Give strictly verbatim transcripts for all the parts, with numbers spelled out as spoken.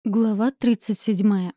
Глава тридцать седьмая.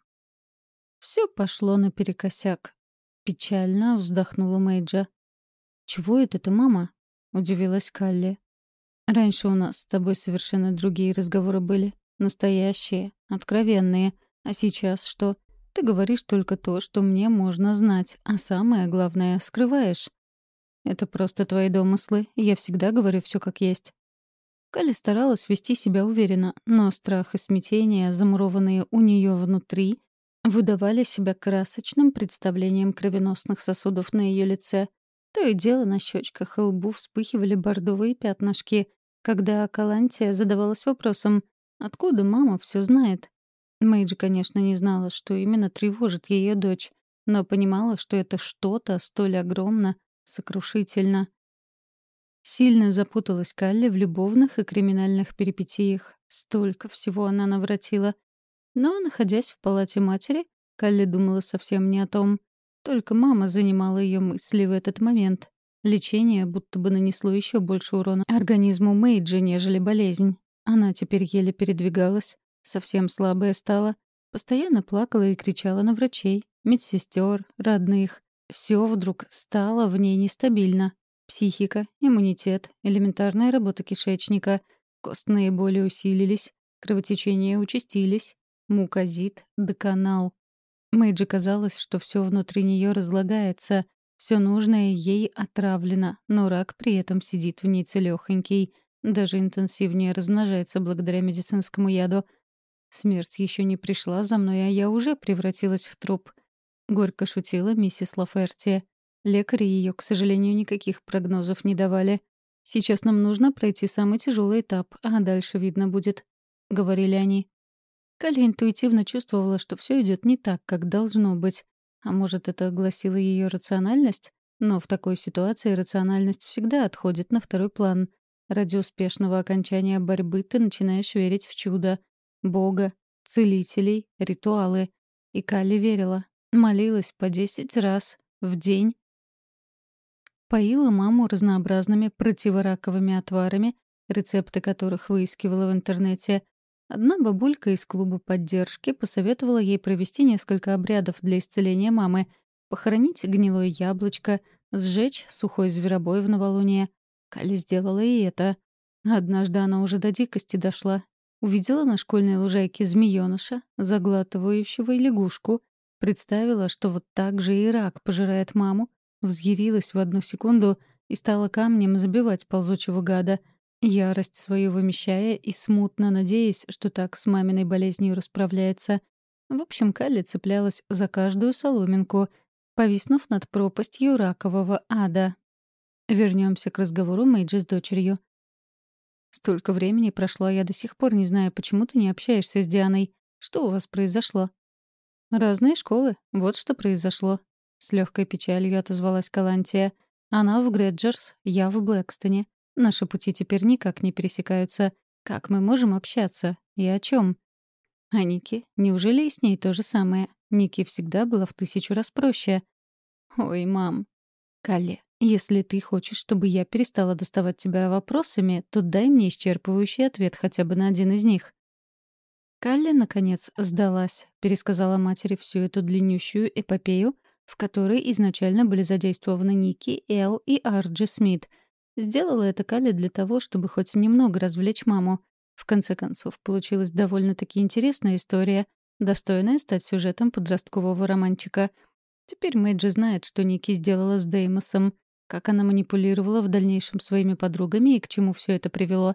Все пошло наперекосяк. Печально вздохнула Мэйджа. «Чего это ты, мама?» — удивилась Калли. «Раньше у нас с тобой совершенно другие разговоры были. Настоящие, откровенные. А сейчас что? Ты говоришь только то, что мне можно знать, а самое главное — скрываешь. Это просто твои домыслы, и я всегда говорю все как есть». Калли старалась вести себя уверенно, но страх и смятение, замурованные у нее внутри, выдавали себя красочным представлением кровеносных сосудов на ее лице. То и дело на щечках и лбу вспыхивали бордовые пятнышки, когда Калантия задавалась вопросом, откуда мама все знает. Мэйджи, конечно, не знала, что именно тревожит ее дочь, но понимала, что это что-то столь огромно, сокрушительно. Сильно запуталась Калли в любовных и криминальных перипетиях. Столько всего она навратила. Но, находясь в палате матери, Калли думала совсем не о том. Только мама занимала ее мысли в этот момент. Лечение будто бы нанесло еще больше урона организму Мэйджи, нежели болезнь. Она теперь еле передвигалась, совсем слабая стала. Постоянно плакала и кричала на врачей, медсестер, родных. Все вдруг стало в ней нестабильно. Психика, иммунитет, элементарная работа кишечника. Костные боли усилились, кровотечения участились, мукозит доконал. Мэйджи казалось, что все внутри нее разлагается, все нужное ей отравлено, но рак при этом сидит в ней целёхонький, даже интенсивнее размножается благодаря медицинскому яду. Смерть еще не пришла за мной, а я уже превратилась в труп. Горько шутила миссис Лаферти. Лекари ее, к сожалению, никаких прогнозов не давали. «Сейчас нам нужно пройти самый тяжелый этап, а дальше видно будет», — говорили они. Калли интуитивно чувствовала, что все идет не так, как должно быть. А может, это гласила ее рациональность? Но в такой ситуации рациональность всегда отходит на второй план. Ради успешного окончания борьбы ты начинаешь верить в чудо. Бога, целителей, ритуалы. И Калли верила. Молилась по десять раз в день. Поила маму разнообразными противораковыми отварами, рецепты которых выискивала в интернете. Одна бабулька из клуба поддержки посоветовала ей провести несколько обрядов для исцеления мамы, похоронить гнилое яблочко, сжечь сухой зверобой в новолуние. Калли сделала и это. Однажды она уже до дикости дошла. Увидела на школьной лужайке змеёныша, заглатывающего лягушку, представила, что вот так же и рак пожирает маму, взъярилась в одну секунду и стала камнем забивать ползучего гада, ярость свою вымещая и смутно надеясь, что так с маминой болезнью расправляется. В общем, Калли цеплялась за каждую соломинку, повиснув над пропастью ракового ада. Вернемся к разговору Мэйджи с дочерью. «Столько времени прошло, а я до сих пор не знаю, почему ты не общаешься с Дианой. Что у вас произошло?» «Разные школы. Вот что произошло», — с легкой печалью отозвалась Калантия. «Она в Грэджерс, я в Блэкстоне. Наши пути теперь никак не пересекаются. Как мы можем общаться? И о чем? А Ники? Неужели и с ней то же самое? Ники всегда была в тысячу раз проще. Ой, мам. Калли, если ты хочешь, чтобы я перестала доставать тебя вопросами, то дай мне исчерпывающий ответ хотя бы на один из них». Калли, наконец, сдалась, пересказала матери всю эту длиннющую эпопею, в которой изначально были задействованы Ники, Эл и Арджи Смит. Сделала это Калли для того, чтобы хоть немного развлечь маму. В конце концов, получилась довольно-таки интересная история, достойная стать сюжетом подросткового романчика. Теперь Мэйджи знает, что Ники сделала с Деймосом, как она манипулировала в дальнейшем своими подругами и к чему все это привело.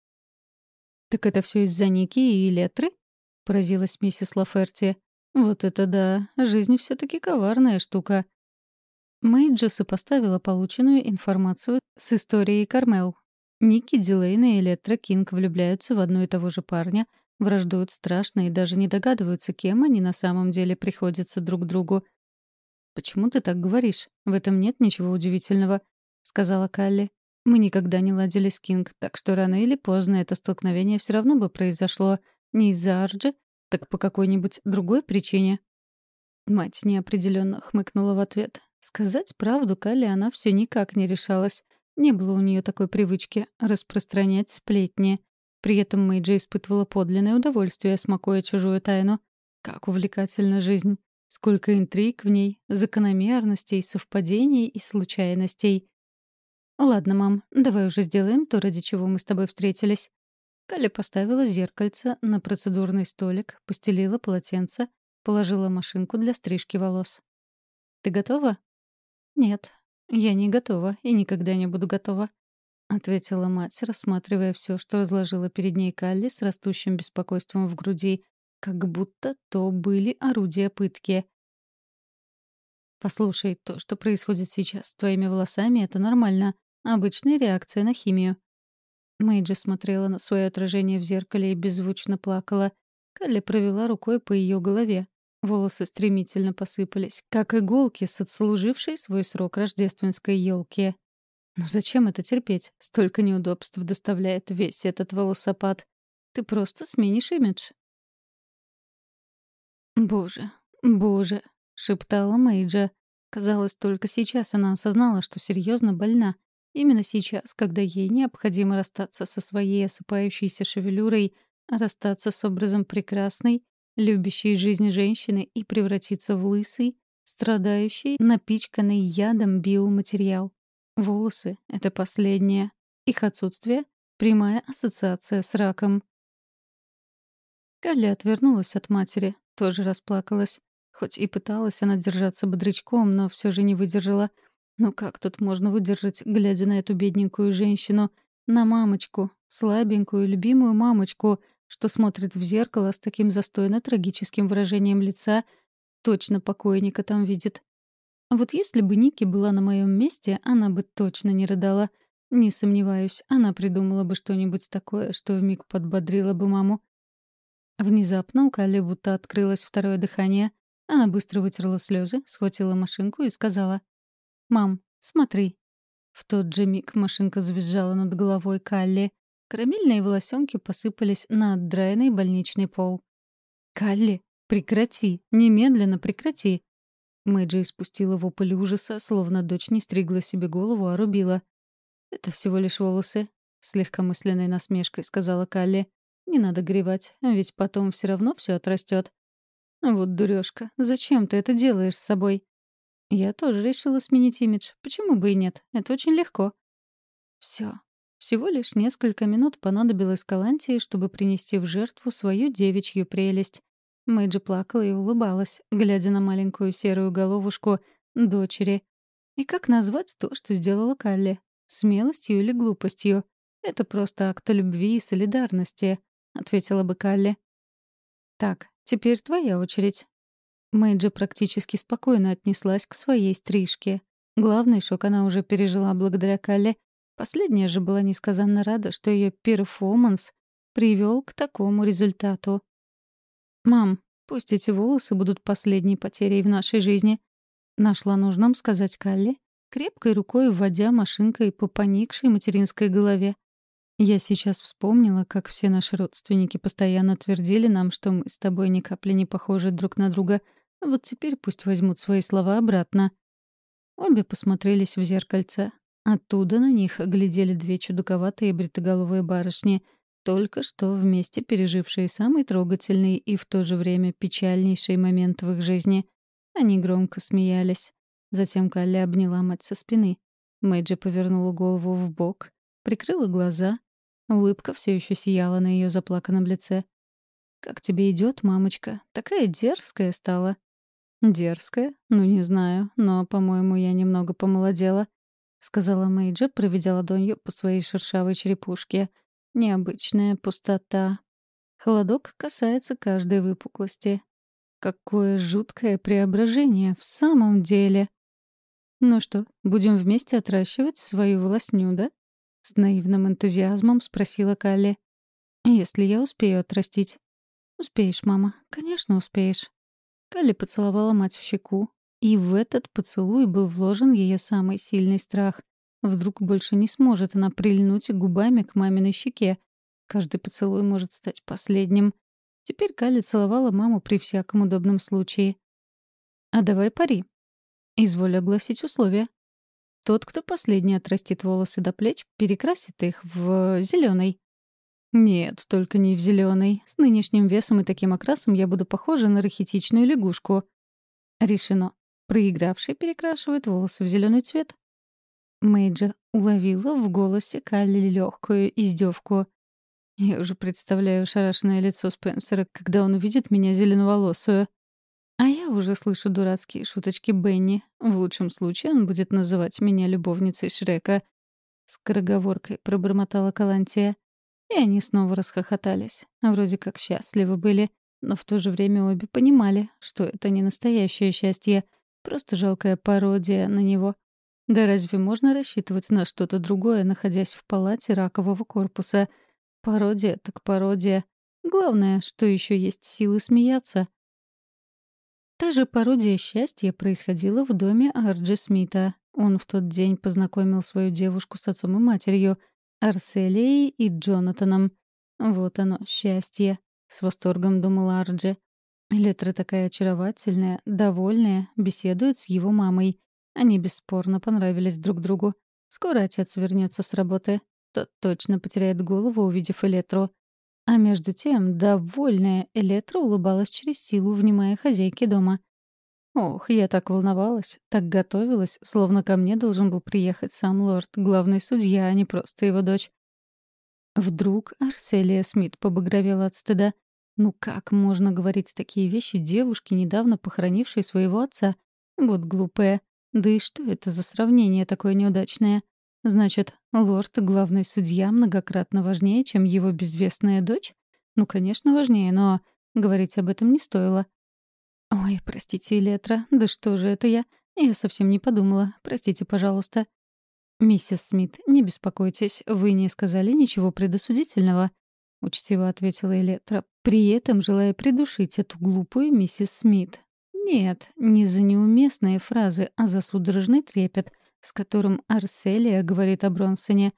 «Так это все из-за Ники и Летры?» — поразилась миссис Лаферти. «Вот это да! Жизнь все таки коварная штука». Мэйджи сопоставила полученную информацию с историей Кармел. Ники Дилейн и Электра Кинг влюбляются в одно и того же парня, враждуют страшно и даже не догадываются, кем они на самом деле приходятся друг другу. «Почему ты так говоришь? В этом нет ничего удивительного», — сказала Калли. «Мы никогда не ладили с Кинг, так что рано или поздно это столкновение все равно бы произошло. Не из-за Арджи, так по какой-нибудь другой причине». Мать неопределенно хмыкнула в ответ. Сказать правду Калли она все никак не решалась. Не было у нее такой привычки распространять сплетни. При этом Мэйджи испытывала подлинное удовольствие, смакуя чужую тайну. Как увлекательна жизнь. Сколько интриг в ней, закономерностей, совпадений и случайностей. «Ладно, мам, давай уже сделаем то, ради чего мы с тобой встретились». Калли поставила зеркальце на процедурный столик, постелила полотенце, положила машинку для стрижки волос. «Ты готова?» «Нет, я не готова и никогда не буду готова», — ответила мать, рассматривая все, что разложила перед ней Калли с растущим беспокойством в груди, как будто то были орудия пытки. «Послушай, то, что происходит сейчас с твоими волосами, это нормально. Обычная реакция на химию». Мэйджи смотрела на свое отражение в зеркале и беззвучно плакала. Калли провела рукой по ее голове. Волосы стремительно посыпались, как иголки с отслужившей свой срок рождественской елки. «Ну зачем это терпеть? Столько неудобств доставляет весь этот волосопад. Ты просто сменишь имидж». «Боже, боже», — шептала Мэйджа. Казалось, только сейчас она осознала, что серьезно больна. Именно сейчас, когда ей необходимо расстаться со своей осыпающейся шевелюрой, расстаться с образом прекрасной, любящей жизнь женщины и превратиться в лысый, страдающий, напичканный ядом биоматериал. Волосы — это последнее. Их отсутствие — прямая ассоциация с раком. Калли отвернулась от матери, тоже расплакалась. Хоть и пыталась она держаться бодрячком, но все же не выдержала. Ну как тут можно выдержать, глядя на эту бедненькую женщину, на мамочку, слабенькую, любимую мамочку, что смотрит в зеркало с таким застойно-трагическим выражением лица, точно покойника там видит. Вот если бы Ники была на моем месте, она бы точно не рыдала. Не сомневаюсь, она придумала бы что-нибудь такое, что вмиг подбодрило бы маму. Внезапно у Калли будто открылось второе дыхание. Она быстро вытерла слезы, схватила машинку и сказала: «Мам, смотри». В тот же миг машинка завизжала над головой Калли. Карамельные волосенки посыпались на отдраенный больничный пол. «Калли, прекрати! Немедленно прекрати!» Мэйджи испустила вопль ужаса, словно дочь не стригла себе голову, а рубила. «Это всего лишь волосы», — с легкомысленной насмешкой сказала Калли. «Не надо горевать, ведь потом все равно все отрастет». «Вот дурёшка, зачем ты это делаешь с собой?» «Я тоже решила сменить имидж. Почему бы и нет? Это очень легко». Все. Всего лишь несколько минут понадобилось Калантии, чтобы принести в жертву свою девичью прелесть. Мэйджи плакала и улыбалась, глядя на маленькую серую головушку дочери. И как назвать то, что сделала Калли? Смелостью или глупостью? Это просто акт любви и солидарности, — ответила бы Калли. «Так, теперь твоя очередь». Мэйджи практически спокойно отнеслась к своей стрижке. Главный шок она уже пережила благодаря Калле. Последняя же была несказанно рада, что ее перформанс привел к такому результату. «Мам, пусть эти волосы будут последней потерей в нашей жизни», — нашла нужным сказать Калли, крепкой рукой вводя машинкой по поникшей материнской голове. «Я сейчас вспомнила, как все наши родственники постоянно твердили нам, что мы с тобой ни капли не похожи друг на друга. Вот теперь пусть возьмут свои слова обратно». Обе посмотрелись в зеркальце. Оттуда на них глядели две чудаковатые бритоголовые барышни, только что вместе пережившие самый трогательный и в то же время печальнейший момент в их жизни. Они громко смеялись. Затем Калли обняла мать со спины. Мэйджи повернула голову в бок, прикрыла глаза. Улыбка все еще сияла на ее заплаканном лице. «Как тебе идет, мамочка? Такая дерзкая стала». «Дерзкая? Ну, не знаю, но, по-моему, я немного помолодела», — сказала Мэйджи, проведя ладонью по своей шершавой черепушке. «Необычная пустота. Холодок касается каждой выпуклости. Какое жуткое преображение в самом деле!» «Ну что, будем вместе отращивать свою волосню, да?» — с наивным энтузиазмом спросила Калли. «Если я успею отрастить». «Успеешь, мама, конечно, успеешь». Калли поцеловала мать в щеку, и в этот поцелуй был вложен ее самый сильный страх. Вдруг больше не сможет она прильнуть губами к маминой щеке. Каждый поцелуй может стать последним. Теперь Калли целовала маму при всяком удобном случае. «А давай пари. Изволь огласить условия. Тот, кто последний отрастит волосы до плеч, перекрасит их в зеленый. Нет, только не в зеленый. С нынешним весом и таким окрасом я буду похожа на рахитичную лягушку. Решено. Проигравший перекрашивает волосы в зеленый цвет. Мэйджа уловила в голосе Калли легкую издевку. Я уже представляю шарашенное лицо Спенсера, когда он увидит меня зеленоволосую. А я уже слышу дурацкие шуточки Бенни. В лучшем случае он будет называть меня любовницей Шрека. Скороговоркой пробормотала Калантия. И они снова расхохотались. Вроде как счастливы были, но в то же время обе понимали, что это не настоящее счастье, просто жалкая пародия на него. Да разве можно рассчитывать на что-то другое, находясь в палате ракового корпуса? Пародия так пародия. Главное, что еще есть силы смеяться. Та же пародия счастья происходила в доме Арджи Смита. Он в тот день познакомил свою девушку с отцом и матерью, Арселией и Джонатаном. Вот оно, счастье. С восторгом думала Арджи. Летра такая очаровательная, довольная, беседует с его мамой. Они бесспорно понравились друг другу. Скоро отец вернется с работы. Тот точно потеряет голову, увидев Элетру. А между тем, довольная Элетра улыбалась через силу, внимая хозяйке дома. Ох, я так волновалась, так готовилась, словно ко мне должен был приехать сам лорд, главный судья, а не просто его дочь. Вдруг Арселия Смит побагровела от стыда. Ну как можно говорить такие вещи девушке, недавно похоронившей своего отца? Вот глупая. Да и что это за сравнение такое неудачное? Значит, лорд, главный судья, многократно важнее, чем его безвестная дочь? Ну, конечно, важнее, но говорить об этом не стоило. Ой, простите, Элетра, да что же это я? Я совсем не подумала. Простите, пожалуйста. «Миссис Смит, не беспокойтесь, вы не сказали ничего предосудительного», — учтиво ответила Элетра, при этом желая придушить эту глупую миссис Смит. Нет, не за неуместные фразы, а за судорожный трепет, с которым Арселия говорит о Бронсоне.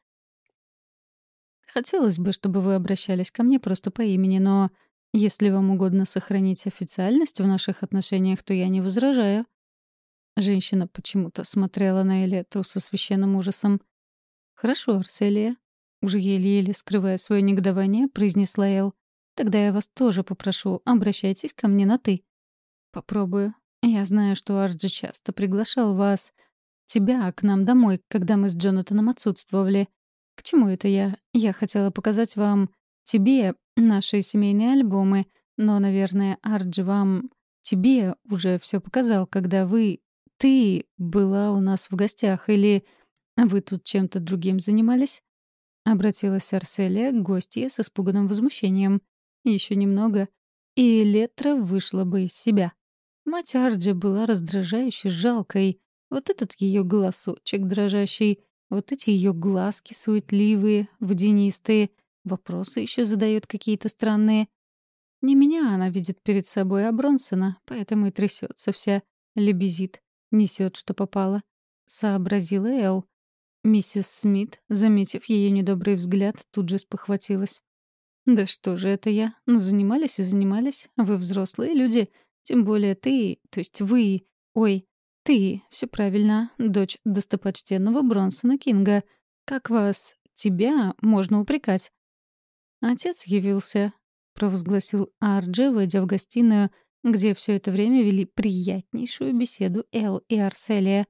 «Хотелось бы, чтобы вы обращались ко мне просто по имени, но если вам угодно сохранить официальность в наших отношениях, то я не возражаю». Женщина почему-то смотрела на Элетру со священным ужасом. «Хорошо, Арселия», — уже еле-еле скрывая свое негодование, произнесла Эл. «Тогда я вас тоже попрошу, обращайтесь ко мне на «ты». «Попробую. Я знаю, что Арджи часто приглашал вас, тебя, к нам домой, когда мы с Джонатаном отсутствовали. К чему это я? Я хотела показать вам, тебе, наши семейные альбомы, но, наверное, Арджи вам, тебе уже все показал, когда вы, ты была у нас в гостях, или вы тут чем-то другим занимались?» Обратилась Арселия к гостье с испуганным возмущением. Еще немного, и Летра вышла бы из себя. Мать Арджи была раздражающе жалкой. Вот этот ее голосочек дрожащий, вот эти ее глазки суетливые, водянистые, вопросы еще задает какие-то странные. Не меня она видит перед собой, а Бронсона, поэтому и трясется вся, лебезит, несет, что попало. Сообразила Эл. Миссис Смит, заметив ее недобрый взгляд, тут же спохватилась. «Да что же это я? Ну, занимались и занимались. Вы взрослые люди. Тем более ты, то есть вы... Ой, ты, все правильно, дочь достопочтенного Бронсона Кинга. Как вас, тебя, можно упрекать?» «Отец явился», — провозгласил Арджи, войдя в гостиную, где все это время вели приятнейшую беседу Эл и Арселия.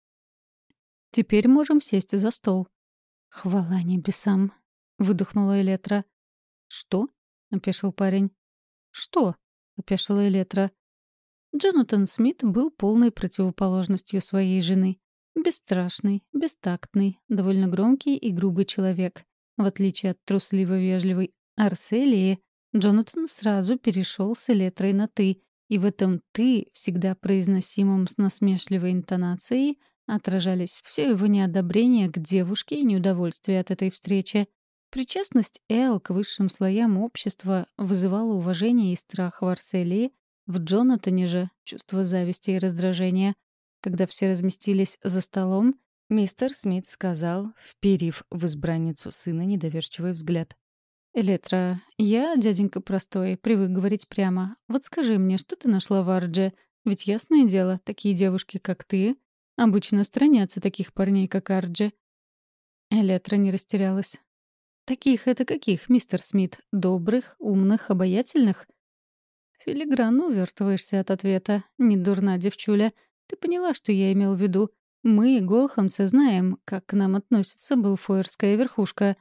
«Теперь можем сесть за стол». «Хвала небесам», — выдохнула Элетра. «Что?» — опешил парень. «Что?» — опешила Элетра. Джонатан Смит был полной противоположностью своей жены. Бесстрашный, бестактный, довольно громкий и грубый человек. В отличие от трусливо-вежливой Арселии, Джонатан сразу перешел с Элетрой на «ты», и в этом «ты», всегда произносимом с насмешливой интонацией, отражались все его неодобрение к девушке и неудовольствие от этой встречи. Причастность Эл к высшим слоям общества вызывала уважение и страх в Арселии, в Джонатане же — чувство зависти и раздражения. Когда все разместились за столом, мистер Смит сказал, вперив в избранницу сына недоверчивый взгляд. «Элетра, я, дяденька простой, привык говорить прямо. Вот скажи мне, что ты нашла в Ардже? Ведь ясное дело, такие девушки, как ты, обычно сторонятся таких парней, как Арджи». Элетра не растерялась. «Таких — это каких, мистер Смит? Добрых, умных, обаятельных?» «Филигранно увертываешься от ответа. Не дурна девчуля. Ты поняла, что я имел в виду? Мы, голхамцы, знаем, как к нам относится Белфойерская верхушка».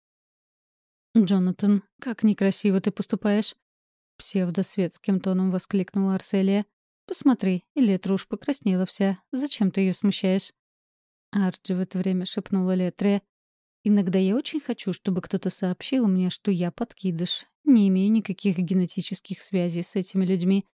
«Джонатан, как некрасиво ты поступаешь!» — псевдосветским тоном воскликнула Арселия. «Посмотри, Элетра уж покраснела вся. Зачем ты ее смущаешь?» Арчи в это время шепнула Летре. «Иногда я очень хочу, чтобы кто-то сообщил мне, что я подкидыш. Не имею никаких генетических связей с этими людьми».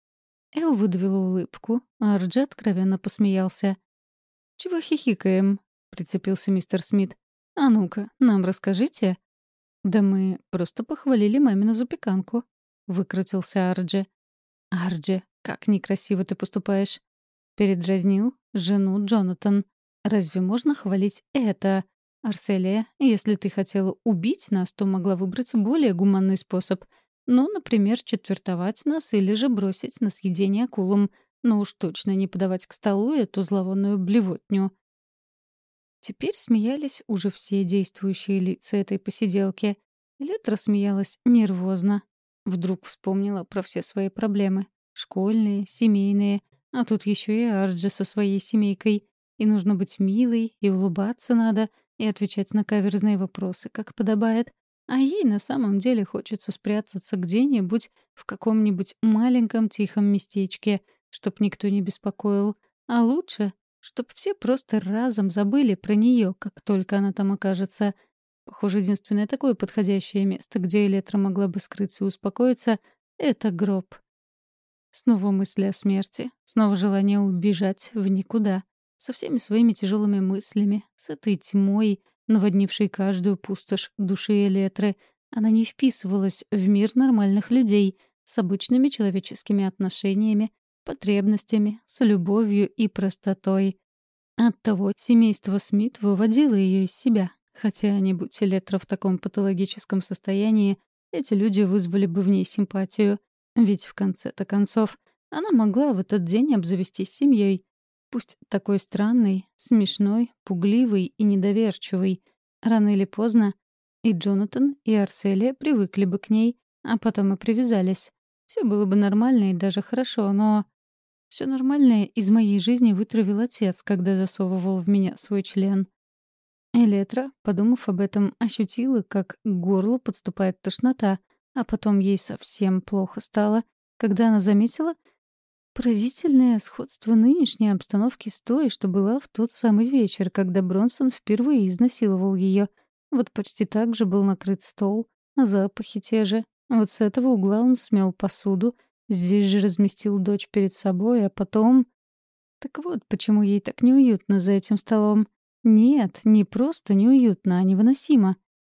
Эл выдавила улыбку, а Арчи откровенно посмеялся. «Чего хихикаем?» — прицепился мистер Смит. «А ну-ка, нам расскажите». «Да мы просто похвалили мамину запеканку», — выкрутился Арджи. «Арджи, как некрасиво ты поступаешь!» — передразнил жену Джонатан. «Разве можно хвалить это? Арселия, если ты хотела убить нас, то могла выбрать более гуманный способ. Ну, например, четвертовать нас или же бросить на съедение акулам. Но уж точно не подавать к столу эту зловонную блевотню». Теперь смеялись уже все действующие лица этой посиделки. Летра смеялась нервозно. Вдруг вспомнила про все свои проблемы. Школьные, семейные. А тут еще и Арджи со своей семейкой. И нужно быть милой, и улыбаться надо, и отвечать на каверзные вопросы, как подобает. А ей на самом деле хочется спрятаться где-нибудь в каком-нибудь маленьком тихом местечке, чтоб никто не беспокоил. А лучше чтоб все просто разом забыли про нее, как только она там окажется. Похоже, единственное такое подходящее место, где Элетра могла бы скрыться и успокоиться, — это гроб. Снова мысли о смерти, снова желание убежать в никуда, со всеми своими тяжелыми мыслями, с этой тьмой, наводнившей каждую пустошь души Элетры. Она не вписывалась в мир нормальных людей, с обычными человеческими отношениями, потребностями, с любовью и простотой. Оттого семейство Смит выводило ее из себя. Хотя, не будь Элетра в таком патологическом состоянии, эти люди вызвали бы в ней симпатию. Ведь в конце-то концов она могла в этот день обзавестись семьей. Пусть такой странный, смешной, пугливый и недоверчивый. Рано или поздно и Джонатан, и Арселия привыкли бы к ней, а потом и привязались. Все было бы нормально и даже хорошо, но... Все нормальное из моей жизни вытравил отец, когда засовывал в меня свой член. Элетра, подумав об этом, ощутила, как к горлу подступает тошнота, а потом ей совсем плохо стало, когда она заметила поразительное сходство нынешней обстановки с той, что была в тот самый вечер, когда Бронсон впервые изнасиловал ее. Вот почти так же был накрыт стол, а запахи те же. Вот с этого угла он смел посуду, здесь же разместил дочь перед собой, а потом... Так вот, почему ей так неуютно за этим столом. Нет, не просто неуютно, а невыносимо.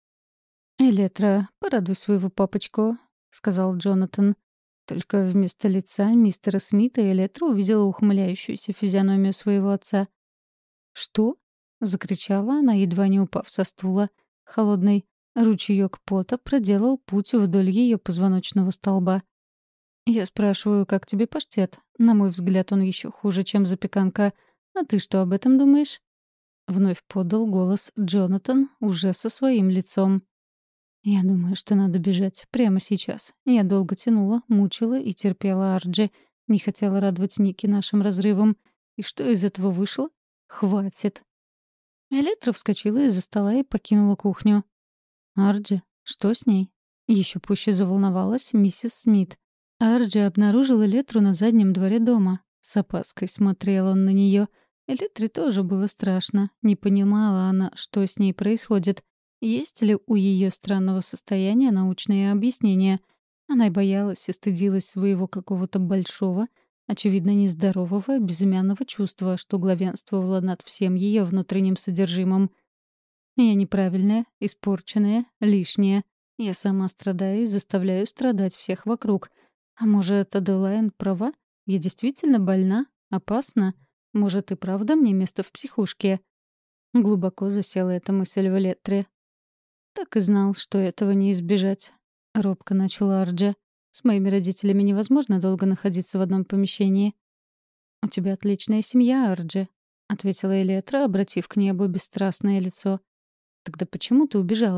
«Элетра, порадуй своего папочку», — сказал Джонатан. Только вместо лица мистера Смита Элетра увидела ухмыляющуюся физиономию своего отца. «Что?» — закричала она, едва не упав со стула. Холодный ручеёк пота проделал путь вдоль ее позвоночного столба. «Я спрашиваю, как тебе паштет? На мой взгляд, он еще хуже, чем запеканка. А ты что об этом думаешь?» Вновь подал голос Джонатан уже со своим лицом. «Я думаю, что надо бежать. Прямо сейчас. Я долго тянула, мучила и терпела Арджи. Не хотела радовать Ники нашим разрывом. И что из этого вышло? Хватит!» Электра вскочила из-за стола и покинула кухню. «Арджи, что с ней?» Еще пуще заволновалась миссис Смит. Арджи обнаружила Элетру на заднем дворе дома. С опаской смотрел он на нее. Элетре тоже было страшно. Не понимала она, что с ней происходит. Есть ли у ее странного состояния научные объяснения? Она боялась и стыдилась своего какого-то большого, очевидно, нездорового, безымянного чувства, что главенствовало над всем ее внутренним содержимым. «Я неправильная, испорченная, лишняя. Я сама страдаю и заставляю страдать всех вокруг. А может, Аделайн права? Я действительно больна? Опасна? Может, и правда мне место в психушке?» Глубоко засела эта мысль в Элетре. «Так и знал, что этого не избежать», — робко начала Арджи. «С моими родителями невозможно долго находиться в одном помещении». «У тебя отличная семья, Арджи», — ответила Элетра, обратив к небу бесстрастное лицо. «Тогда почему ты убежала?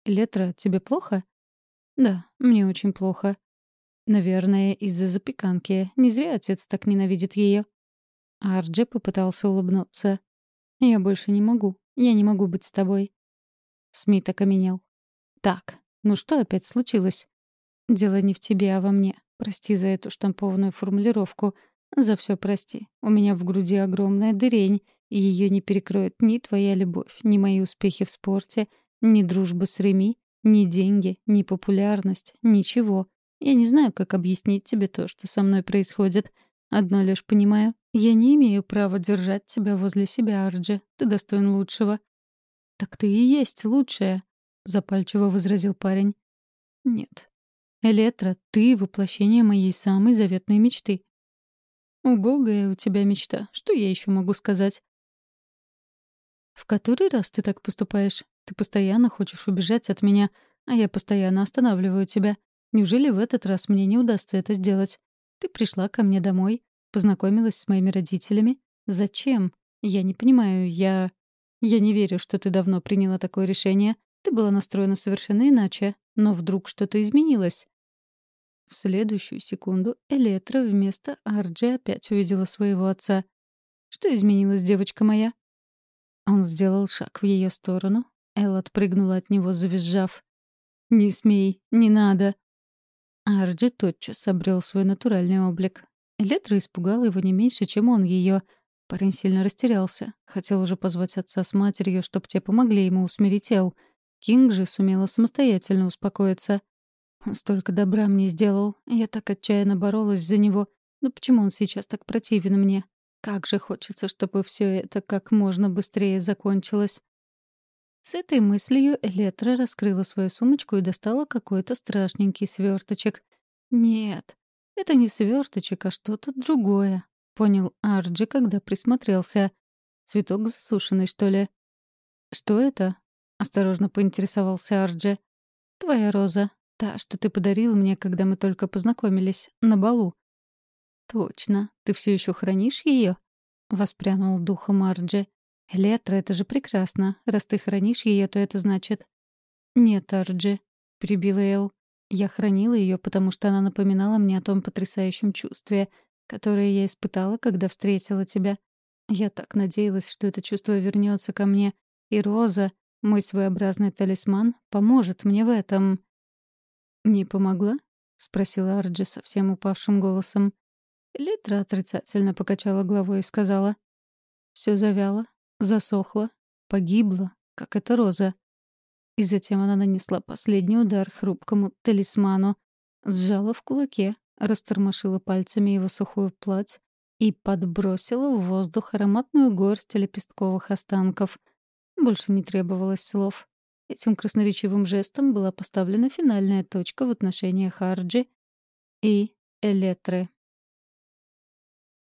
«Электра, тебе плохо?» «Да, мне очень плохо». «Наверное, из-за запеканки. Не зря отец так ненавидит ее». Арджи попытался улыбнуться. «Я больше не могу. Я не могу быть с тобой». Смит окаменел. «Так, ну что опять случилось?» «Дело не в тебе, а во мне. Прости за эту штампованную формулировку. За все прости. У меня в груди огромная дырень, и ее не перекроет ни твоя любовь, ни мои успехи в спорте, ни дружба с Реми, ни деньги, ни популярность, ничего. Я не знаю, как объяснить тебе то, что со мной происходит. Одно лишь понимаю. Я не имею права держать тебя возле себя, Арджи. Ты достоин лучшего». «Так ты и есть лучшая», — запальчиво возразил парень. «Нет. Электра, ты — воплощение моей самой заветной мечты». «Убогая у тебя мечта. Что я еще могу сказать?» «В который раз ты так поступаешь? Ты постоянно хочешь убежать от меня, а я постоянно останавливаю тебя. Неужели в этот раз мне не удастся это сделать? Ты пришла ко мне домой, познакомилась с моими родителями. Зачем? Я не понимаю, я... Я не верю, что ты давно приняла такое решение. Ты была настроена совершенно иначе, но вдруг что-то изменилось». В следующую секунду Электра вместо Арджи опять увидела своего отца. «Что изменилось, девочка моя?» Он сделал шаг в ее сторону. Эл отпрыгнула от него, завизжав. «Не смей, не надо!» Арджи тотчас обрел свой натуральный облик. Электра испугала его не меньше, чем он ее. Парень сильно растерялся. Хотел уже позвать отца с матерью, чтоб те помогли ему усмирить Эл. Кинг же сумела самостоятельно успокоиться. Он столько добра мне сделал. Я так отчаянно боролась за него. Но почему он сейчас так противен мне? Как же хочется, чтобы все это как можно быстрее закончилось. С этой мыслью Электра раскрыла свою сумочку и достала какой-то страшненький сверточек. «Нет, это не сверточек, а что-то другое», — понял Арджи, когда присмотрелся. «Цветок засушенный, что ли?» «Что это?» — осторожно поинтересовался Арджи. «Твоя роза. Та, что ты подарил мне, когда мы только познакомились, на балу». «Точно. Ты все еще хранишь ее?» — воспрянул духом Арджи. «Электра, это же прекрасно. Раз ты хранишь ее, то это значит...» «Нет, Арджи», — перебила Эл. «Я хранила ее, потому что она напоминала мне о том потрясающем чувстве, которое я испытала, когда встретила тебя. Я так надеялась, что это чувство вернется ко мне, и роза, мой своеобразный талисман, поможет мне в этом». «Не помогла?» — спросила Арджи совсем упавшим голосом. Литра отрицательно покачала головой и сказала: «Все завяло, засохло, погибло, как эта роза». И затем она нанесла последний удар хрупкому талисману, сжала в кулаке, растормошила пальцами его сухую плоть и подбросила в воздух ароматную горсть лепестковых останков. Больше не требовалось слов. Этим красноречивым жестом была поставлена финальная точка в отношениях Арджи и Элетры.